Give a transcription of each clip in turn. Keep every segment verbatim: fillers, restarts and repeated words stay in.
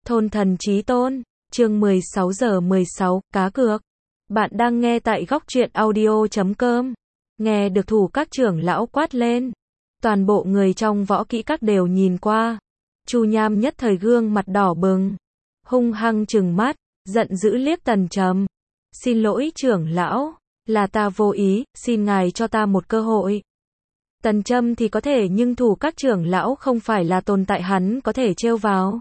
Thôn thần chí tôn, chương mười sáu giờ mười sáu, cá cược. Bạn đang nghe tại góc truyện audio chấm com. Nghe được thủ các trưởng lão quát lên. Toàn bộ người trong võ kỹ các đều nhìn qua. Chu Nham nhất thời gương mặt đỏ bừng. Hung hăng trừng mắt, giận dữ liếc Tần Trầm. Xin lỗi trưởng lão, là ta vô ý, xin ngài cho ta một cơ hội. Tần Trầm thì có thể nhưng thủ các trưởng lão không phải là tồn tại hắn có thể trêu vào.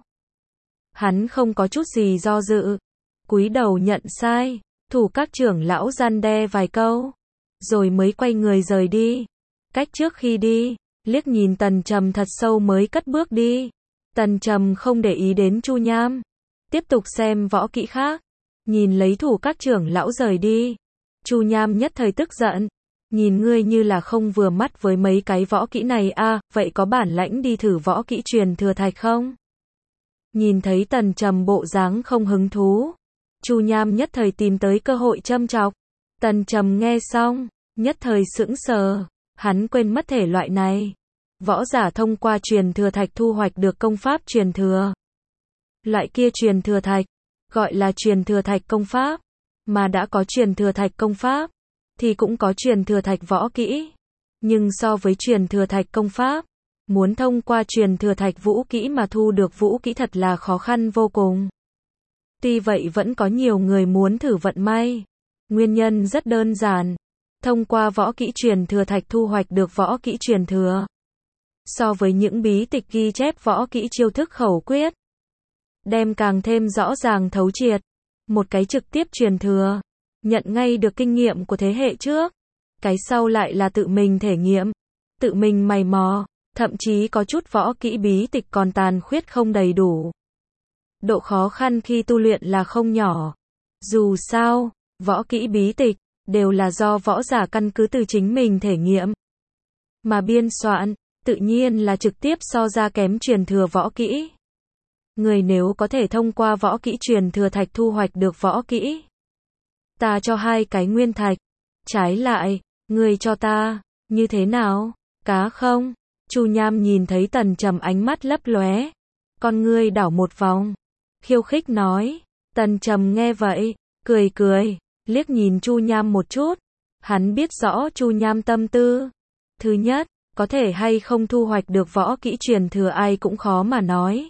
Hắn không có chút gì do dự. Cúi đầu nhận sai, thủ các trưởng lão răn đe vài câu. Rồi mới quay người rời đi. Cách trước khi đi, liếc nhìn Tần Trầm thật sâu mới cất bước đi. Tần Trầm không để ý đến Chu Nham. Tiếp tục xem võ kỹ khác. Nhìn lấy thủ các trưởng lão rời đi. Chu Nham nhất thời tức giận. Nhìn ngươi như là không vừa mắt với mấy cái võ kỹ này à, vậy có bản lãnh đi thử võ kỹ truyền thừa thạch không? Nhìn thấy Tần Trầm bộ dáng không hứng thú. Chu Nham nhất thời tìm tới cơ hội châm chọc. Tần Trầm nghe xong, nhất thời sững sờ. Hắn quên mất thể loại này. Võ giả thông qua truyền thừa thạch thu hoạch được công pháp truyền thừa. Loại kia truyền thừa thạch, gọi là truyền thừa thạch công pháp. Mà đã có truyền thừa thạch công pháp, thì cũng có truyền thừa thạch võ kỹ. Nhưng so với truyền thừa thạch công pháp, muốn thông qua truyền thừa thạch vũ kỹ mà thu được vũ kỹ thật là khó khăn vô cùng. Tuy vậy vẫn có nhiều người muốn thử vận may. Nguyên nhân rất đơn giản. Thông qua võ kỹ truyền thừa thạch thu hoạch được võ kỹ truyền thừa. So với những bí tịch ghi chép võ kỹ chiêu thức khẩu quyết, đem càng thêm rõ ràng thấu triệt. Một cái trực tiếp truyền thừa, nhận ngay được kinh nghiệm của thế hệ trước. Cái sau lại là tự mình thể nghiệm, tự mình mày mò, thậm chí có chút võ kỹ bí tịch còn tàn khuyết không đầy đủ. Độ khó khăn khi tu luyện là không nhỏ. Dù sao, võ kỹ bí tịch đều là do võ giả căn cứ từ chính mình thể nghiệm mà biên soạn, tự nhiên là trực tiếp so ra kém truyền thừa võ kỹ. Người nếu có thể thông qua võ kỹ truyền thừa thạch thu hoạch được võ kỹ, ta cho hai cái nguyên thạch. Trái lại, người cho ta, như thế nào? Cá không? Chu Nham nhìn thấy Tần Trầm ánh mắt lấp lóe, con ngươi đảo một vòng, khiêu khích nói. Tần Trầm nghe vậy, cười cười, liếc nhìn Chu Nham một chút. Hắn biết rõ Chu Nham tâm tư. Thứ nhất, có thể hay không thu hoạch được võ kỹ truyền thừa ai cũng khó mà nói.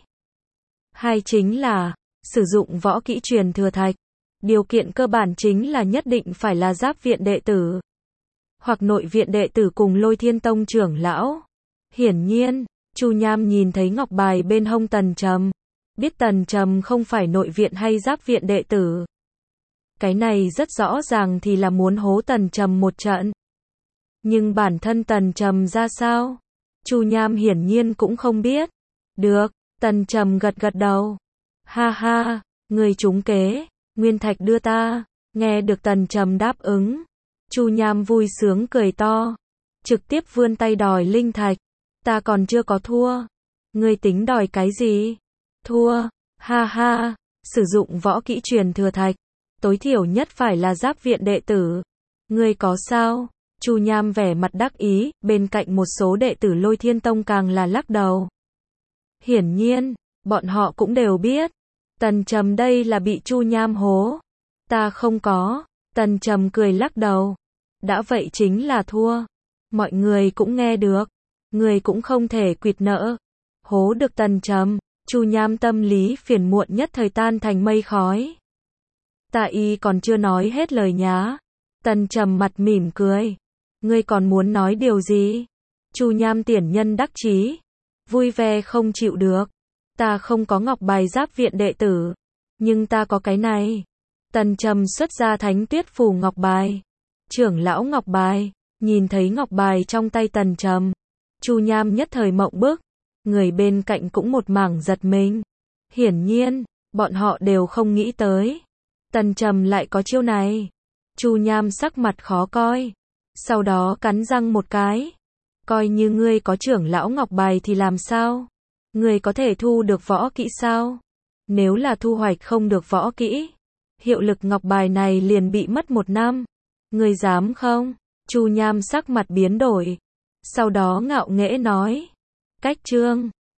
Hai chính là, sử dụng võ kỹ truyền thừa thạch. Điều kiện cơ bản chính là nhất định phải là giáp viện đệ tử. Hoặc nội viện đệ tử cùng Lôi Thiên Tông trưởng lão. Hiển nhiên, Chu Nham nhìn thấy ngọc bài bên hông Tần Trầm. Biết Tần Trầm không phải nội viện hay giáp viện đệ tử. Cái này rất rõ ràng thì là muốn hố Tần Trầm một trận. Nhưng bản thân Tần Trầm ra sao? Chu Nham hiển nhiên cũng không biết. Được, Tần Trầm gật gật đầu. Ha ha, người trúng kế, nguyên thạch đưa ta. Nghe được Tần Trầm đáp ứng, Chu Nham vui sướng cười to. Trực tiếp vươn tay đòi linh thạch. Ta còn chưa có thua. Ngươi tính đòi cái gì? Thua, ha ha, sử dụng võ kỹ truyền thừa thạch. Tối thiểu nhất phải là giáp viện đệ tử. Ngươi có sao? Chu Nham vẻ mặt đắc ý, bên cạnh một số đệ tử Lôi Thiên Tông càng là lắc đầu. Hiển nhiên, bọn họ cũng đều biết. Tần Trầm đây là bị Chu Nham hố. Ta không có. Tần Trầm cười lắc đầu. Đã vậy chính là thua. Mọi người cũng nghe được. Người cũng không thể quỵt nợ. Hố được Tần Trầm, Chu Nham tâm lý phiền muộn nhất thời tan thành mây khói. Ta y còn chưa nói hết lời nhá. Tần Trầm mặt mỉm cười. Ngươi còn muốn nói điều gì? Chu Nham tiền nhân đắc chí, vui vẻ không chịu được. Ta không có ngọc bài giáp viện đệ tử, nhưng ta có cái này. Tần Trầm xuất ra Thánh Tuyết Phù ngọc bài. Trưởng lão ngọc bài, nhìn thấy ngọc bài trong tay Tần Trầm, Chu Nham nhất thời mộng bức. Người bên cạnh cũng một mảng giật mình. Hiển nhiên, bọn họ đều không nghĩ tới. Tần Trầm lại có chiêu này. Chu Nham sắc mặt khó coi. Sau đó cắn răng một cái. Coi như ngươi có trưởng lão ngọc bài thì làm sao? Ngươi có thể thu được võ kỹ sao? Nếu là thu hoạch không được võ kỹ, hiệu lực ngọc bài này liền bị mất một năm. Ngươi dám không? Chu Nham sắc mặt biến đổi. Sau đó ngạo nghễ nói. Cách chương.